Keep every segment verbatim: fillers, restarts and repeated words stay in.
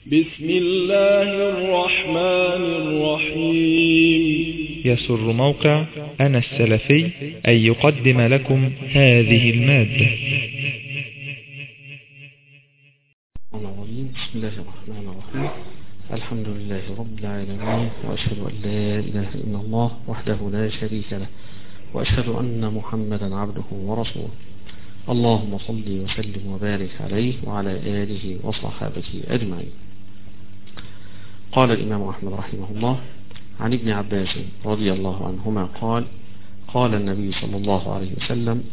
بسم الله الرحمن الرحيم. يسر موقع أنا السلفي أن يقدم لكم هذه المادة. بسم الله الرحمن الرحيم. الحمد لله رب العالمين، وأشهد أن لا إله إلا الله وحده لا شريك له، وأشهد أن محمدا عبده ورسوله. اللهم صل وسلم وبارك عليه وعلى آله وصحابته أجمعين. قال الإمام أحمد رحمه الله عن ابن عباس رضي الله عنهما قال: قال النبي صلى الله عليه وسلم: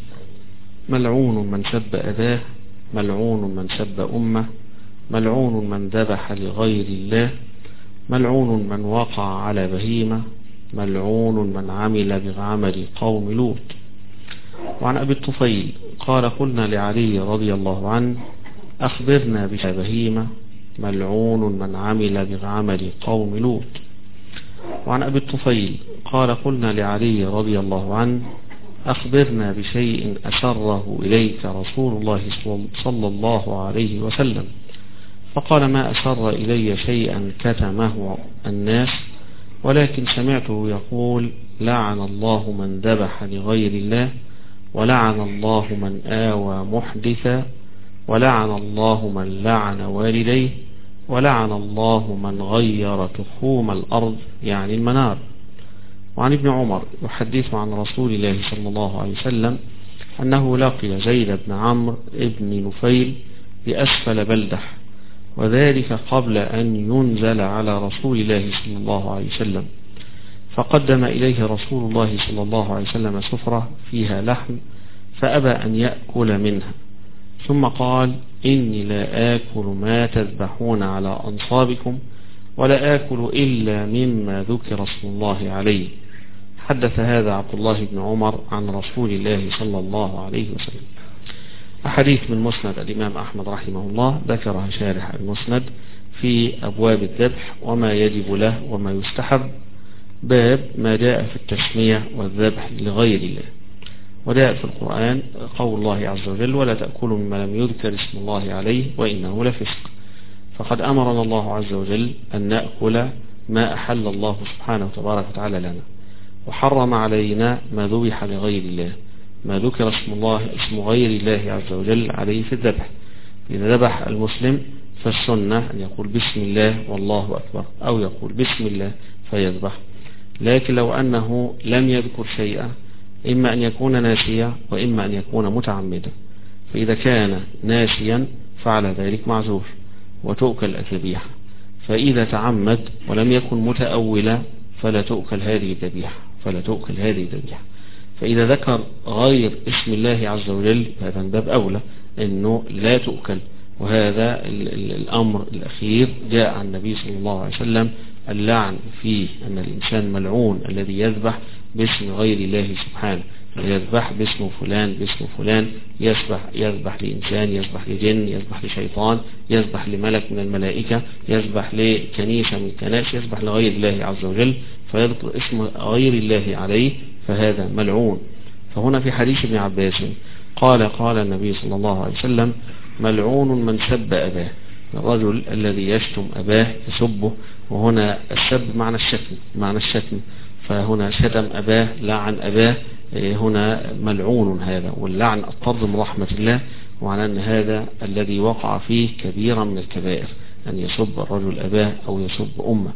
ملعون من سب أباه، ملعون من سب أمه، ملعون من ذبح لغير الله، ملعون من وقع على بهيمة، ملعون من عمل بعمل قوم لوط. وعن أبي الطفيل قال: قلنا لعلي رضي الله عنه: أخبرنا بهيمة، ملعون من عمل بعمل قوم لوط. وعن أبي الطفيل قال: قلنا لعلي رضي الله عنه: أخبرنا بشيء أسره إليك رسول الله صلى الله عليه وسلم. فقال: ما أسر إلي شيئا كتمه الناس، ولكن سمعته يقول: لعن الله من ذبح لغير الله، ولعن الله من آوى محدثا، ولعن الله من لعن والديه، ولعن الله من غير تخوم الأرض يعني المنار. وعن ابن عمر يحدث عن رسول الله صلى الله عليه وسلم أنه لقي زيد بن عمرو بن نفيل بأسفل بلدح، وذلك قبل أن ينزل على رسول الله صلى الله عليه وسلم، فقدم إليه رسول الله صلى الله عليه وسلم سفرة فيها لحم، فأبى أن يأكل منها، ثم قال: إني لا آكل ما تذبحون على أنصابكم، ولا آكل إلا مما ذكر اسم الله عليه. حدث هذا عبد الله بن عمر عن رسول الله صلى الله عليه وسلم. أحاديث من مسند الإمام أحمد رحمه الله ذكرها شارح المسند في أبواب الذبح وما يجب له وما يستحب، باب ما جاء في التسمية والذبح لغير الله. وجاء في القرآن قول الله عز وجل: ولا تأكلوا مما لم يذكر اسم الله عليه وإنه لفسق. فقد أمرنا الله عز وجل أن نأكل ما أحل الله سبحانه وتبارك وتعالى لنا، وحرم علينا ما ذبح لغير الله، ما ذكر اسم الله اسم غير الله عز وجل عليه في الذبح. إذا ذبح المسلم فالسنة أن يقول بسم الله والله أكبر، أو يقول بسم الله فيذبح. لكن لو أنه لم يذكر شيئا، إما أن يكون ناسيا وإما أن يكون متعمدا، فإذا كان ناسيا فعلى ذلك معذور وتؤكل الذبيحة، فإذا تعمد ولم يكن متأولا فلا تؤكل هذه الذبيحة فلا تؤكل هذه الذبيحة. فإذا ذكر غير اسم الله عز وجل هذا من باب أولى أنه لا تؤكل. وهذا الأمر الأخير جاء عن النبي صلى الله عليه وسلم اللعن فيه، أن الإنسان ملعون الذي يذبح باسم غير الله سبحانه، يذبح باسم فلان باسم فلان، يذبح يذبح لإنسان، يذبح لجن، يذبح لشيطان، يذبح لملك من الملائكة، يذبح لكنيسة من الكنائس، يذبح لغير الله عز وجل، فيذكر اسم غير الله عليه، فهذا ملعون. فهنا في حديث ابن عباس قال: قال النبي صلى الله عليه وسلم: ملعون من سب أباه، الرجل الذي يشتم أباه يسبه. وهنا السب معنى الشتم معنى الشتم فهنا شتم أباه، لعن أباه، هنا ملعون هذا. واللعن الطرد من رحمة الله، وعلى أن هذا الذي وقع فيه كبيرا من الكبائر، أن يسب الرجل أباه أو يسب أمه.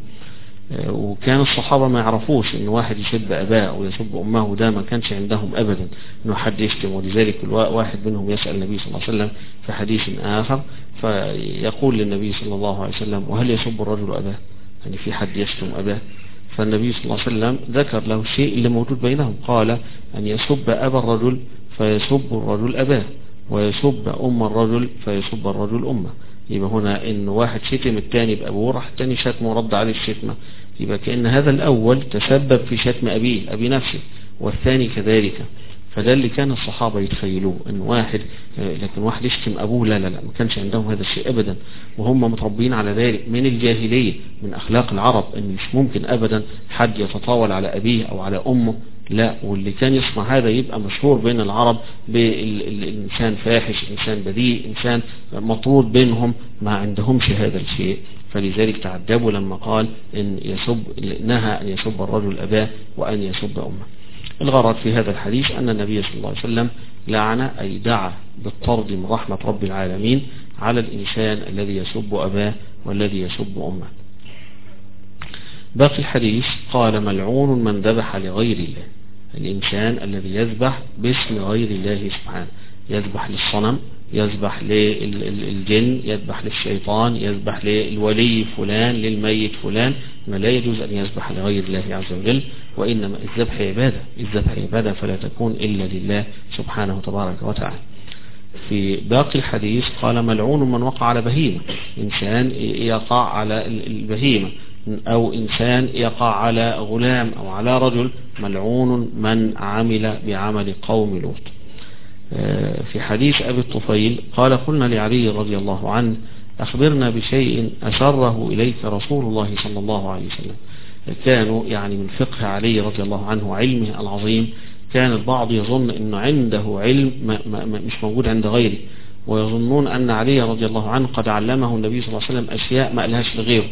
وكان الصحابة ما يعرفوش ان واحد يسب أباه أو يسب أمه، ده ما كانش عندهم أبدا انه حد يشتم. ولذلك واحد منهم يسأل النبي صلى الله عليه وسلم في حديث آخر فيقول للنبي صلى الله عليه وسلم: وهل يسب الرجل أباه؟ يعني في حد يشتم أباه؟ فالنبي صلى الله عليه وسلم ذكر له الشيء اللي موجود بينهم، قال: أن يسب أبا الرجل فيسب الرجل أباه، ويسب أم الرجل فيسب الرجل أمه. يبقى هنا ان واحد شتم الثاني بأبوه، راح الثاني شتمه ورد عليه الشتمة، يبقى كأن هذا الأول تسبب في شتم أبيه أبي نفسه، والثاني كذلك. فده اللي كان الصحابة يتخيلوه، ان واحد لكن واحد يشتم أبوه، لا لا لا ما كانش عندهم هذا الشيء أبدا، وهم متربين على ذلك من الجاهلية، من أخلاق العرب، ان مش ممكن أبدا حد يتطاول على أبيه أو على أمه، لا. واللي كان يصنع هذا يبقى مشهور بين العرب بالإنسان فاحش، إنسان بذيء، إنسان مطرود بينهم، ما عندهمش هذا الشيء. فلذلك تعجبوا لما قال إن يسب نهى أن يسب الرجل أباه وأن يسب أمه. الغرض في هذا الحديث أن النبي صلى الله عليه وسلم لعن أي دعا بالطرد من رحمة رب العالمين على الإنسان الذي يسب أباه والذي يسب أمه. باقي الحديث قال ملعون من ذبح لغير الله، الإنسان الذي يذبح باسم غير الله سبحانه، يذبح للصنم، يذبح للجن، يذبح للشيطان، يذبح للولي فلان، للميت فلان، ما لا يجوز أن يذبح لغير الله عز وجل، وإنما الذبح عبادة، الذبح عبادة فلا تكون إلا لله سبحانه تبارك وتعالى. في باقي الحديث قال ملعون من وقع على بهيمة، إنسان يقع على البهيمة أو إنسان يقع على غلام أو على رجل، ملعون من عمل بعمل قوم لوط. في حديث أبي الطفيل قال قلنا لعلي رضي الله عنه أخبرنا بشيء أسره إليك رسول الله صلى الله عليه وسلم. كانوا يعني من فقه علي رضي الله عنه وعلمه العظيم، كان البعض يظن أنه عنده علم ما ما مش موجود عند غيره، ويظنون أن علي رضي الله عنه قد علمه النبي صلى الله عليه وسلم أشياء ما قالهاش لغيره.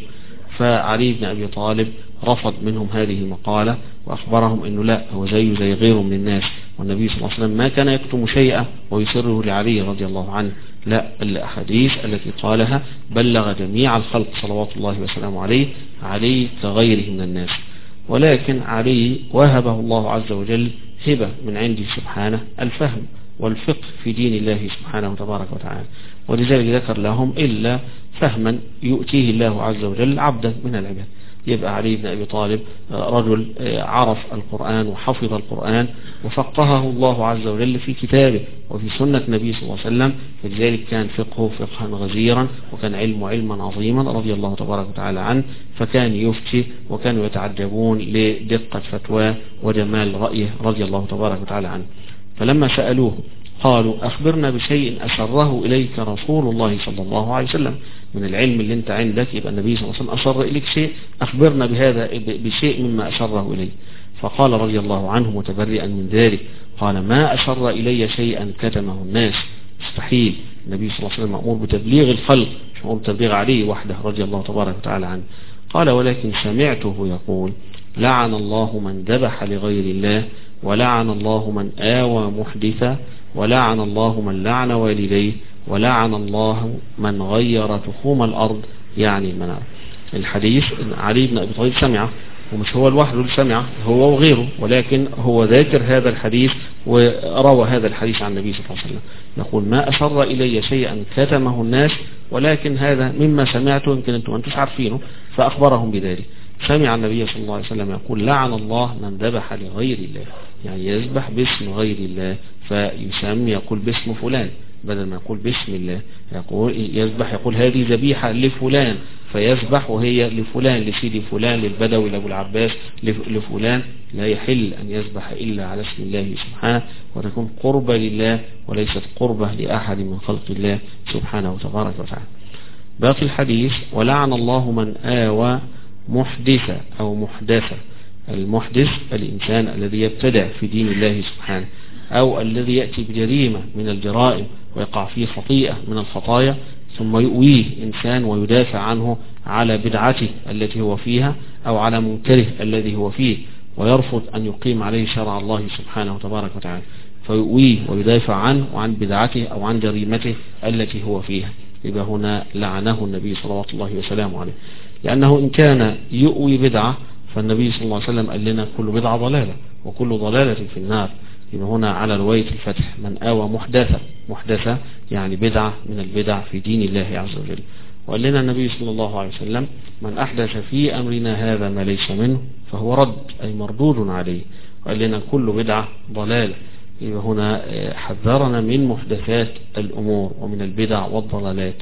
فعلي بن أبي طالب رفض منهم هذه المقالة وأخبرهم أنه لا، هو زيه زي غيره من الناس، والنبي صلى الله عليه وسلم ما كان يكتم شيئا ويسره لعلي رضي الله عنه، لا، الأحاديث التي قالها بلغ جميع الخلق صلوات الله وسلامه عليه، علي كغيره من الناس. ولكن علي وهبه الله عز وجل هبة من عنده سبحانه، الفهم والفقه في دين الله سبحانه تبارك وتعالى، ولذلك ذكر لهم إلا فهما يؤتيه الله عز وجل عبدا من العباد. يبقى علي بن أبي طالب رجل عرف القرآن وحفظ القرآن وفقهه الله عز وجل في كتابه وفي سنة النبي صلى الله عليه وسلم، فلذلك كان فقهه فقها غزيرا وكان علمه علما عظيما رضي الله تبارك وتعالى عنه، فكان يفتي وكانوا يتعجبون لدقة فتواه وجمال رأيه رضي الله تبارك وتعالى عنه. فلما سألوه قالوا أخبرنا بشيء أسره إليك رسول الله صلى الله عليه وسلم، من العلم اللي انت عندك يبقى النبي صلى الله عليه وسلم أسر إليك شيء، أخبرنا بهذا بشيء مما أسره إليه. فقال رضي الله عنه متبرئا من ذلك، قال ما أسر إلي شيئا كتمه الناس، مستحيل، النبي صلى الله عليه وسلم مأمور بتبليغ الخلق، مش مأمور بتبليغ عليه وحده رضي الله تبارك وتعالى عنه. قال ولكن سمعته يقول لعن الله من ذبح لغير الله، ولعن الله من آوى محدثا، ولعن الله من لعن والديه، ولعن الله من غير تخوم الأرض، يعني من الحديث علي بن أبي طالب سمعه، ومش هو الواحد اللي سمعه، هو وغيره، ولكن هو ذاكر هذا الحديث وروى هذا الحديث عن النبي صلى الله عليه وسلم، يقول ما أسر إلي شيئا كتمه الناس، ولكن هذا مما سمعته يمكن أنتم أنتم عارفينه، فأخبرهم بذلك. سمع النبي صلى الله عليه وسلم يقول لعن الله من ذبح لغير الله، يعني يذبح باسم غير الله، فيسمي يقول باسم فلان بدل ما يقول باسم الله، يقول يذبح يقول هذه ذبيحة لفلان، فيذبح وهي لفلان، لسيدي فلان، للبدوي، لأبو العباس، لفلان. لا يحل أن يذبح إلا على اسم الله سبحانه، وتكون قربة لله وليست قربة لأحد من خلق الله سبحانه وتبارك وتعالى. باقي الحديث ولعن الله من آوى محدثة أو محدثة. المحدث الإنسان الذي يبتدع في دين الله سبحانه، أو الذي يأتي بجريمة من الجرائم ويقع فيه خطيئة من الخطايا، ثم يؤويه إنسان ويدافع عنه على بدعته التي هو فيها أو على منكره الذي هو فيه، ويرفض أن يقيم عليه شرع الله سبحانه وتبارك وتعالى، فيؤويه ويدافع عنه وعن بدعته أو عن جريمته التي هو فيها، يبقى هنا لعنه النبي صلوات الله وسلامه عليه، لأنه إن كان يؤوي بدعة فالنبي صلى الله عليه وسلم قال لنا كل بدعة ضلالة وكل ضلالة في النار. يبقى هنا على رواية الفتح من آوى محدثة، محدثة يعني بدعة من البدع في دين الله عز وجل. وقال لنا النبي صلى الله عليه وسلم من أحدث في أمرنا هذا ما ليس منه فهو رد، أي مردود عليه. وقال لنا كل بدعة ضلالة. يبقى هنا حذرنا من محدثات الأمور ومن البدع والضلالات.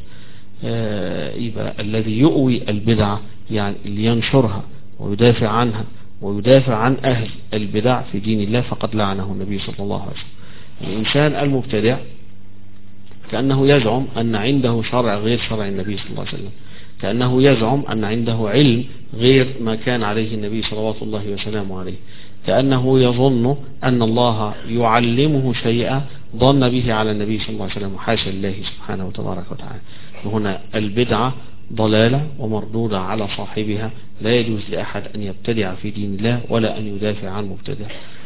يبقى الذي يؤوي البدعة يعني اللي ينشرها ويدافع عنها ويدافع عن أهل البدع في دين الله فقد لعنه النبي صلى الله عليه وسلم. الإنسان المبتدع كأنه يزعم أن عنده شرع غير شرع النبي صلى الله عليه وسلم، كأنه يزعم أن عنده علم غير ما كان عليه النبي صلوات الله وسلامه عليه، كأنه يظن أن الله يعلمه شيئا ظن به على النبي صلى الله عليه وسلم، حاشا الله سبحانه وتبارك وتعالى. وهنا البدعة ضلالة ومردودة على صاحبها، لا يجوز لأحد أن يبتدع في دين الله ولا أن يدافع عن مبتدع.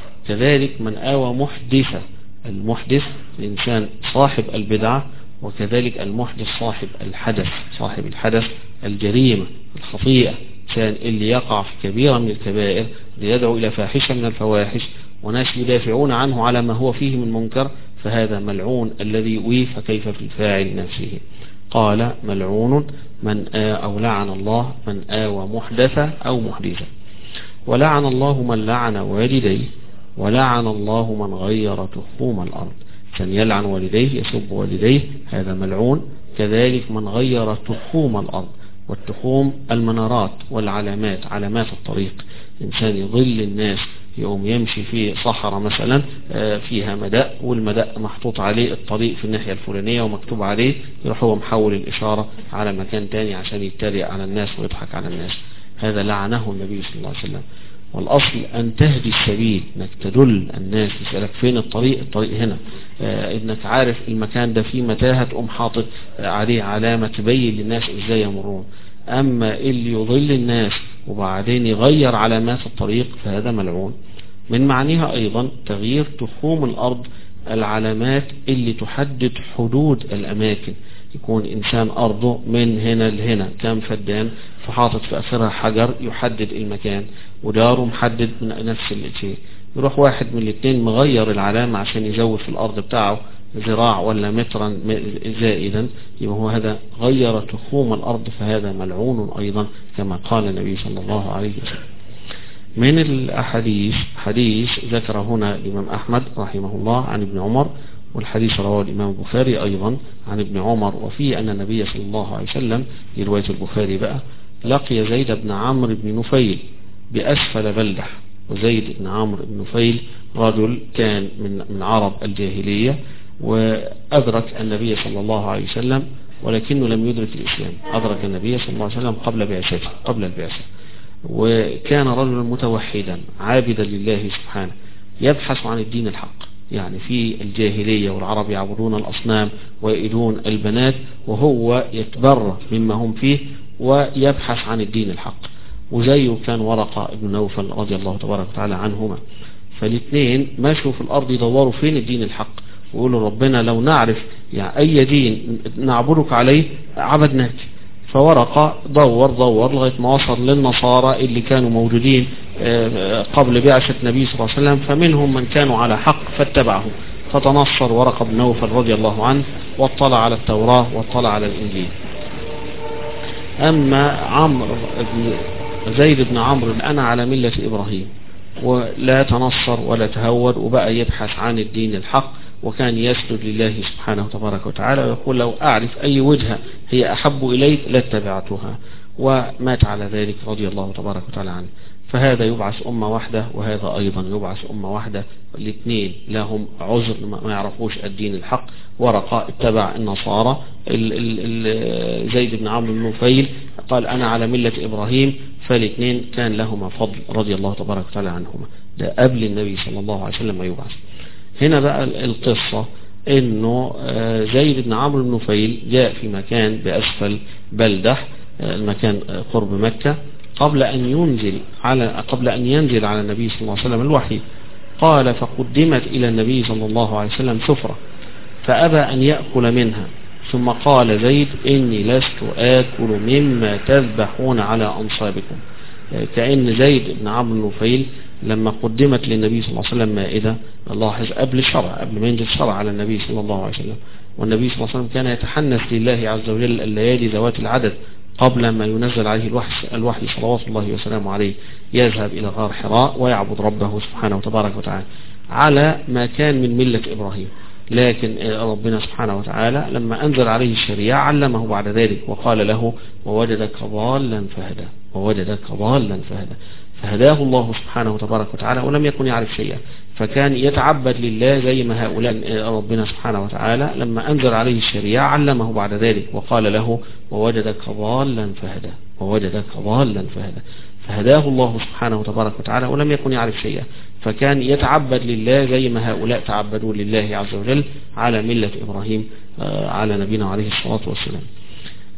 كذلك من آوى محدثة، المحدث الإنسان صاحب البدعة، وكذلك المحدث صاحب الحدث، صاحب الحدث الجريمة الخطيئة، كان اللي يقع في كبيرة من الكبائر ليدعو إلى فاحشة من الفواحش وناس يدافعون عنه على ما هو فيه من منكر، فهذا ملعون الذي يؤوي، فكيف في الفاعل نفسه. قال ملعون من أو لعن الله من آوى محدثة أو محدثة. ولعن الله من لعن والديه، ولعن الله من غير تخوم الأرض. كان يلعن والديه، يسب والديه، هذا ملعون. كذلك من غير تخوم الأرض، والتخوم المنارات والعلامات، علامات الطريق. إنسان يضل الناس، يقوم يمشي في صحراء مثلا فيها مدى، والمدى محطوط عليه الطريق في الناحية الفلانية ومكتوب عليه، يروح هو محول الإشارة على مكان تاني عشان يتريق على الناس ويضحك على الناس. هذا لعنه النبي صلى الله عليه وسلم. والأصل أن تهدي السبيل، انك تدل الناس، يسألك فين الطريق، الطريق هنا، آه انك عارف المكان ده فيه متاهة، تقوم حاطط عليه علامة تبين للناس ازاي يمرون. اما اللي يضل الناس وبعدين يغير علامات الطريق فهذا ملعون. من معنيها ايضا تغيير تخوم الارض، العلامات اللي تحدد حدود الاماكن. يكون انسان ارضه من هنا لهنا كام فدان، فحاطط في اخرها حجر يحدد المكان، وداره محدد من نفس الشيء. يروح واحد من الاثنين مغير العلامة عشان يزود في الارض بتاعه ذراع ولا مترا زائدا، يبقى هو هذا غير تخوم الارض، فهذا ملعون ايضا كما قال النبي صلى الله عليه وسلم. من الأحاديث حديث ذكر هنا الإمام أحمد رحمه الله عن ابن عمر، والحديث رواه الإمام البخاري أيضا عن ابن عمر، وفيه أن النبي صلى الله عليه وسلم في رواية البخاري بقى لقي زيد بن عمرو بن نفيل بأسفل بلدح. وزيد بن عمرو بن نفيل رجل كان من من عرب الجاهلية، وأدرك النبي صلى الله عليه وسلم ولكنه لم يدرك الإسلام. أدرك النبي صلى الله عليه وسلم قبل بعثته، قبل البعثة، وكان رجلا متوحدا عابدا لله سبحانه، يبحث عن الدين الحق. يعني في الجاهلية والعرب يعبدون الأصنام ويئدون البنات، وهو يتبرى مما هم فيه ويبحث عن الدين الحق. وزيه كان ورقة ابن نوفل رضي الله تبارك وتعالى عنهما. فالاثنين ماشوا في الأرض يدوروا فين الدين الحق، ويقولوا ربنا لو نعرف يعني أي دين نعبدك عليه عبدناك. فورقة دور دور لغاية ما وصل للنصارى اللي كانوا موجودين قبل بعثة النبي صلى الله عليه وسلم، فمنهم من كانوا على حق فاتبعه. فتنصر ورقة بن نوفل رضي الله عنه واطلع على التوراة واطلع على الإنجيل. أما عمرو بن زيد بن عمرو أنا على ملة إبراهيم، ولا تنصر ولا تهود، وبقى يبحث عن الدين الحق، وكان يسجد لله سبحانه تبارك وتعالى ويقول لو أعرف أي وجهة هي أحب إليك لاتبعتها، ومات على ذلك رضي الله تبارك وتعالى عنه. فهذا يبعث أمة واحدة، وهذا أيضا يبعث أمة واحدة. الاثنين لهم عذر ما يعرفوش الدين الحق. ورقاء اتبع النصارى، ال ال زيد بن عمرو بن نفيل قال أنا على ملة إبراهيم، فالاثنين كان لهما فضل رضي الله تبارك وتعالى عنهما. ده قبل النبي صلى الله عليه وسلم ما يبعث. هنا بقى القصة انه زيد بن عمرو بن نفيل جاء في مكان بأسفل بلدح، المكان قرب مكة، قبل أن ينزل على قبل أن ينزل على النبي صلى الله عليه وسلم الوحي. قال فقدمت إلى النبي صلى الله عليه وسلم سفرة فأبى أن يأكل منها، ثم قال زيد إني لست آكل مما تذبحون على أنصابكم. كأن زيد بن عمرو بن نفيل لما قدمت للنبي صلى الله عليه وسلم مائدة، لاحظ قبل الشرع، قبل ما ينزل الشرع على النبي صلى الله عليه وسلم، والنبي صلى الله عليه وسلم كان يتحنث لله عز وجل الليالي ذوات العدد قبل ما ينزل عليه الوحي, الوحي صلوات الله وسلامه عليه، يذهب إلى غار حراء ويعبد ربه سبحانه وتبارك وتعالى على ما كان من ملة إبراهيم. لكن ربنا سبحانه وتعالى لما أنزل عليه الشريعة علمه بعد ذلك وقال له ووجدك ضالا فهدى، ووجدك ضالا فهدى، فهداه الله سبحانه وتبارك وتعالى ولم يكن يعرف شيئا، فكان يتعبد لله زي ما هؤلاء ربنا سبحانه وتعالى لما أنزل عليه الشريعة علمه بعد ذلك وقال له ووجدك ضالا فهدى، ووجدك ضالا فهدى، فهداه الله سبحانه وتبارك وتعالى ولم يكن يعرف شيئا، فكان يتعبد لله زي ما هؤلاء تعبدوا لله عز وجل على ملة إبراهيم على نبينا عليه الصلاة والسلام.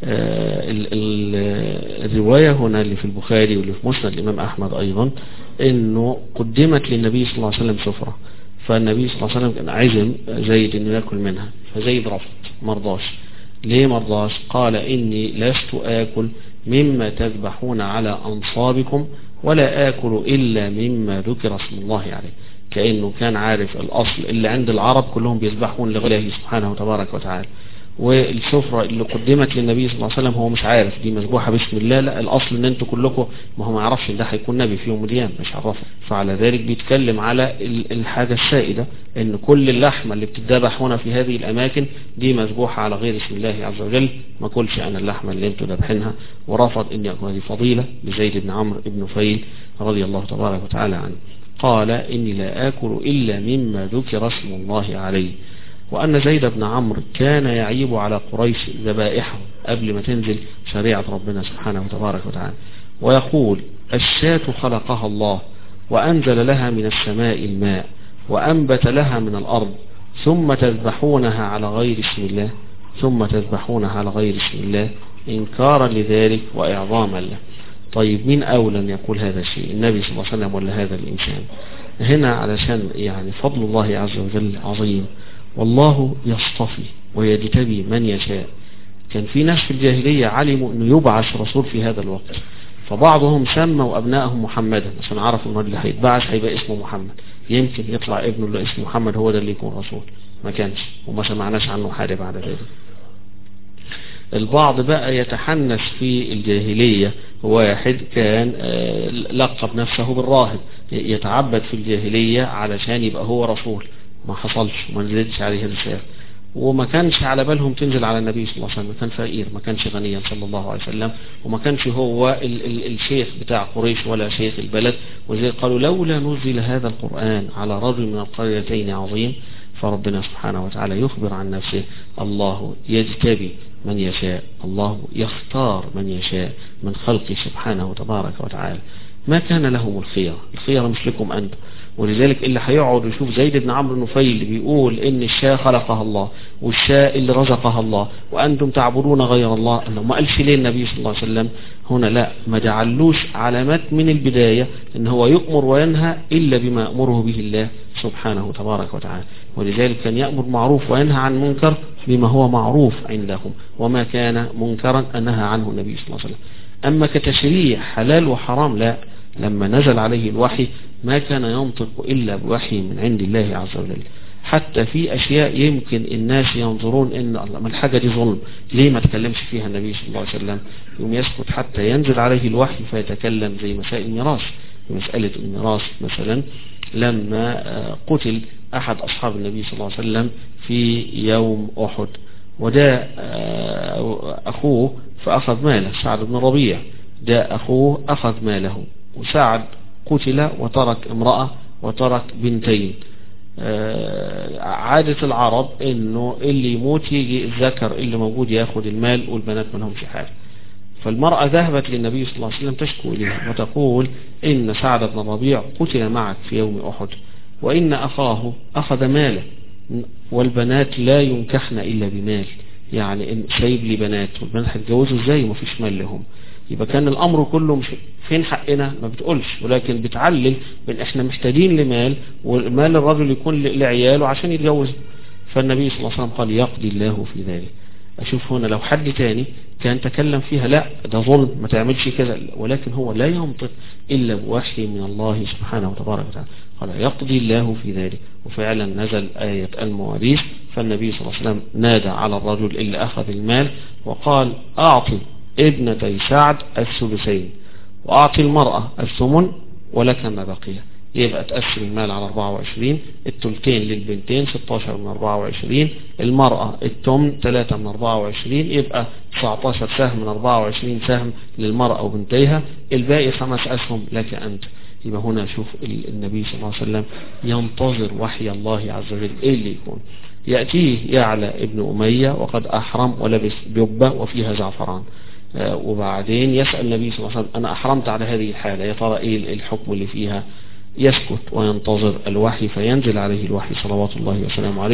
الرواية هنا اللي في البخاري واللي في مسند الإمام أحمد أيضا إنه قدمت للنبي صلى الله عليه وسلم سفرة، فالنبي صلى الله عليه وسلم كان عزم زيد إنه يأكل منها، فزيد رفض مرضاش. ليه مرضاش؟ قال إني لست آكل مما تذبحون على أنصابكم ولا آكل إلا مما ذكر اسم الله عليه، كأنه كان عارف الأصل اللي عند العرب كلهم بيذبحون لغيره سبحانه وتبارك وتعالى، والسفرة اللي قدمت للنبي صلى الله عليه وسلم هو مش عارف دي مذبوحة بسم الله، لا الأصل ان انتوا كلكم، ما هو ما يعرفش ان ده هيكون نبي في يوم القيامة، مش عرفه. فعلى ذلك بيتكلم على الحاجة السائدة ان كل اللحمة اللي بتذبح هنا في هذه الاماكن دي مذبوحة على غير اسم الله عز وجل، ما كلش انا اللحمة اللي انتوا ذبحينها. ورفض ان يكون هذه فضيلة لزيد بن عمرو بن نفيل رضي الله تبارك وتعالى عنه. قال إني لا آكل إلا مما ذكر اسم الله عليه. وأن زيد بن عمرو كان يعيب على قريش ذبائحه قبل ما تنزل شريعة ربنا سبحانه وتبارك وتعالى، ويقول الشاة خلقها الله وأنزل لها من السماء الماء وأنبت لها من الأرض، ثم تذبحونها على غير اسم الله ثم تذبحونها على غير اسم الله إنكارا لذلك وإعظاما له. طيب مين أولى أن يقول هذا الشيء، النبي صلى الله عليه وسلم ولا هذا الإنسان؟ هنا علشان يعني فضل الله عز وجل عظيم، والله يصطفي ويجتبي من يشاء. كان في ناس في الجاهلية علموا أنه يبعث رسول في هذا الوقت، فبعضهم سموا أبنائهم محمدا عشان عرفوا أنه اللي هيتبعث هيبقى اسمه محمد، يمكن يطلع ابنه اللي اسمه محمد هو ده اللي يكون رسول. ما كانش وما سمعناش عنه حاجة بعد ذلك. البعض بقى يتحنس في الجاهلية، واحد كان لقب نفسه بالراهب يتعبد في الجاهلية علشان يبقى هو رسول، ما حصلش وما نزلتش عليه الرسالة، وما كانش على بالهم تنزل على النبي صلى الله عليه وسلم، كان فقير ما كانش غنيا صلى الله عليه وسلم، وما كانش هو ال ال الشيخ بتاع قريش ولا شيخ البلد. وزي قالوا لولا نزل هذا القرآن على رجل من القريتين عظيم. فربنا سبحانه وتعالى يخبر عن نفسه الله يجتبي من يشاء، الله يختار من يشاء من خلقه سبحانه وتبارك وتعالى، ما كان لهم الخيار، الخيار مش لكم أنتم. ولذلك اللي هيقعد يشوف زيد بن عمرو النفيل اللي بيقول ان الشاة خلقها الله والشاة اللي رزقها الله وأنتم تعبدون غير الله، انه ما قالش ليه النبي صلى الله عليه وسلم هنا؟ لا، ما جعلوش علامات من البداية ان هو يؤمر وينهى إلا بما يأمره به الله سبحانه وتبارك وتعالى. ولذلك كان يأمر معروف وينهى عن منكر بما هو معروف عندهم، وما كان منكرا أنهى عنه النبي صلى الله عليه وسلم. أما كتشريع حلال وحرام لا، لما نزل عليه الوحي ما كان ينطق إلا بوحي من عند الله عز وجل. حتى في أشياء يمكن الناس ينظرون إن الله ما الحاجة دي ظلم، ليه ما تكلمش فيها النبي صلى الله عليه وسلم؟ يوم يسكت حتى ينزل عليه الوحي فيتكلم، زي مسائل الميراث. مسألة الميراث مثلا لما قتل أحد أصحاب النبي صلى الله عليه وسلم في يوم أحد، وجاء أخوه فأخذ ماله، سعد بن ربيع جاء أخوه أخذ ماله، وسعد قتل وترك امرأة وترك بنتين. عادة العرب انه اللي يموت يجي الذكر اللي موجود ياخد المال والبنات ما لهمش حاجة. فالمرأة ذهبت للنبي صلى الله عليه وسلم تشكو إليه وتقول إن سعد بن ربيع قتل معك في يوم أحد، وإن أخاه أخذ ماله، والبنات لا ينكحن إلا بمال، يعني إن سايب لي بنات والبنات هتجوزوا ازاي وما فيش مال لهم؟ يبقى كان الأمر كله مش فين حقنا، ما بتقولش، ولكن بتعلل بأن احنا محتاجين لمال، والمال الرجل يكون لعياله عشان يتجوز. فالنبي صلى الله عليه وسلم قال يقضي الله في ذلك. أشوف هنا لو حد تاني كان تكلم فيها لا ده ظلم ما تعملش كذا، ولكن هو لا ينطق إلا بوحي من الله سبحانه وتبارك وتعالى، قال يقضي الله في ذلك. وفعلا نزل آية المواريث، فالنبي صلى الله عليه وسلم نادى على الرجل اللي أخذ المال وقال أعطي ابنتي سعد الثلثين وأعطي المرأة الثمن ولك ما بقي. يبقى تقسم المال على أربعة وعشرين، الثلثين للبنتين ستة عشر من أربعة وعشرين، المرأة الثمن ثلاثة من أربعة وعشرين، يبقى تسعة عشر سهم من أربعة وعشرين سهم للمرأة وبنتيها، الباقي خمس أسهم لك أنت. يبقى هنا شوف النبي صلى الله عليه وسلم ينتظر وحي الله عز وجل إيه اللي يكون. يأتيه يعلى ابن أمية وقد أحرم ولبس جبة وفيها زعفران، وبعدين يسأل النبي صلى الله عليه وسلم أنا أحرمت على هذه الحالة يا ترى إيه الحكم اللي فيها؟ يسكت وينتظر الوحي، فينزل عليه الوحي صلوات الله وسلامه عليه،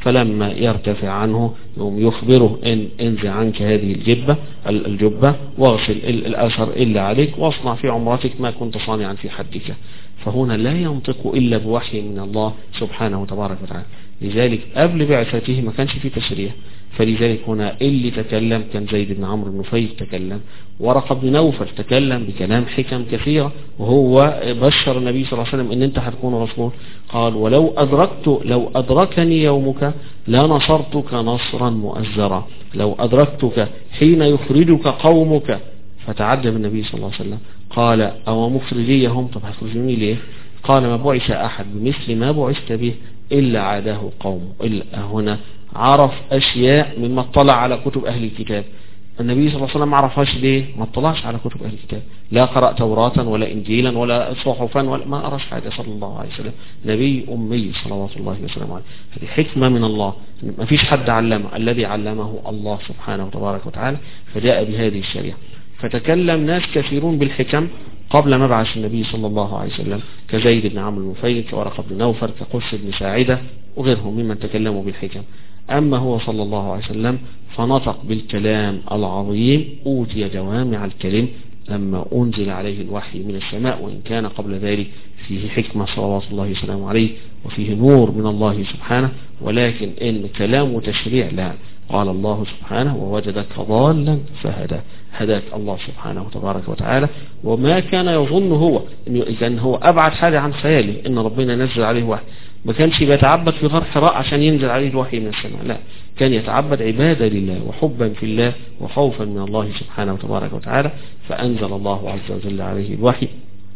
فلما يرتفع عنه يوم يخبره إن انزع عنك هذه الجبة الجبة واغسل الأثر إلا عليك واصنع في عمرتك ما كنت صانعا في حجك. فهنا لا ينطق إلا بوحي من الله سبحانه وتبارك وتعالى. لذلك قبل بعثته ما كانش فيه تشريع، فلذلك هنا اللي تكلم كان زيد بن عمرو بن نفيل تكلم، ورقة بن نوفل تكلم بكلام حكم كثيرة، وهو بشر النبي صلى الله عليه وسلم ان انت هتكون رسول. قال ولو أدركت لو أدركني يومك لنصرتك نصرا مؤزرا، لو أدركتك حين يخرجك قومك. فتعجب النبي صلى الله عليه وسلم قال أو مخرجيهم، طب هيخرجوني ليه؟ قال ما بعث أحد بمثل ما بعثت به إلا عاداه قومه. إلا هنا عرف أشياء مما اطلع على كتب أهل الكتاب. النبي صلى الله عليه وسلم ما عرفهاش ليه؟ ما اطلعش على كتب أهل الكتاب، لا قرأ توراة ولا إنجيلا ولا صحفا ولا ما قرأش حاجة صلى الله عليه وسلم، نبي أمي صلوات الله وسلامه عليه. هذه حكمة من الله، ما فيش حد علمه، الذي علمه الله سبحانه وتبارك وتعالى، فجاء بهذه الشريعة. فتكلم ناس كثيرون بالحكم قبل مبعث النبي صلى الله عليه وسلم، كزيد بن عمرو بن نفيل، كورقة بن نوفل، كقس بن ساعدة وغيرهم ممن تكلموا بالحكم. أما هو صلى الله عليه وسلم فنطق بالكلام العظيم، أوتي جوامع الكلم لما أنزل عليه الوحي من السماء، وإن كان قبل ذلك فيه حكمة صلوات الله وسلامه عليه وفيه نور من الله سبحانه، ولكن إن كلام تشريع لا. قال الله سبحانه ووجدك ضالا فهدى، هداك الله سبحانه وتبارك وتعالى. وما كان يظن هو إنه كان هو أبعد حاجة عن خياله إن ربنا نزل عليه وحي، ما كانش بيتعبد في غار حراء عشان ينزل عليه الوحي من السماء، لا، كان يتعبد عبادة لله وحبا في الله وخوفا من الله سبحانه وتبارك وتعالى. فأنزل الله عز وجل عليه الوحي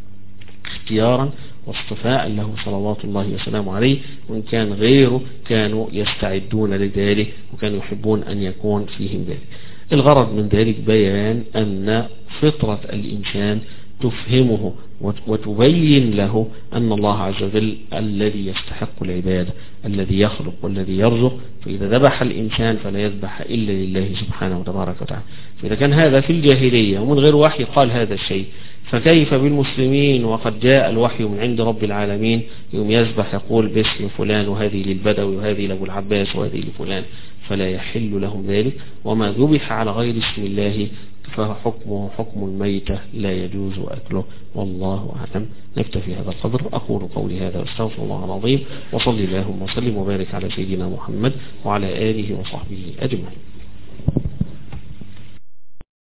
اختيارا واصطفاء له صلوات الله وسلامه عليه، وإن كان غيره كانوا يستعدون لذلك وكانوا يحبون أن يكون فيهم ذلك. الغرض من ذلك بيان أن فطرة الإنسان تفهمه وتبين له أن الله عز وجل الذي يستحق العبادة، الذي يخلق والذي يرزق. فإذا ذبح الإنسان فلا يذبح إلا لله سبحانه وتبارك وتعالى. فإذا كان هذا في الجاهلية ومن غير وحي قال هذا الشيء، فكيف بالمسلمين وقد جاء الوحي من عند رب العالمين؟ يوم يذبح يقول باسم فلان، وهذه للبدوي وهذه لأبو العباس وهذه لفلان، فلا يحل لهم ذلك. وما ذبح على غير اسم الله فحكمه حكم الميتة لا يجوز أكله، والله أعلم. نكتفي هذا القدر، أقول قولي هذا واستغفر الله العظيم، وصلي اللهم وسلم وبارك على سيدنا محمد وعلى آله وصحبه أجمعين.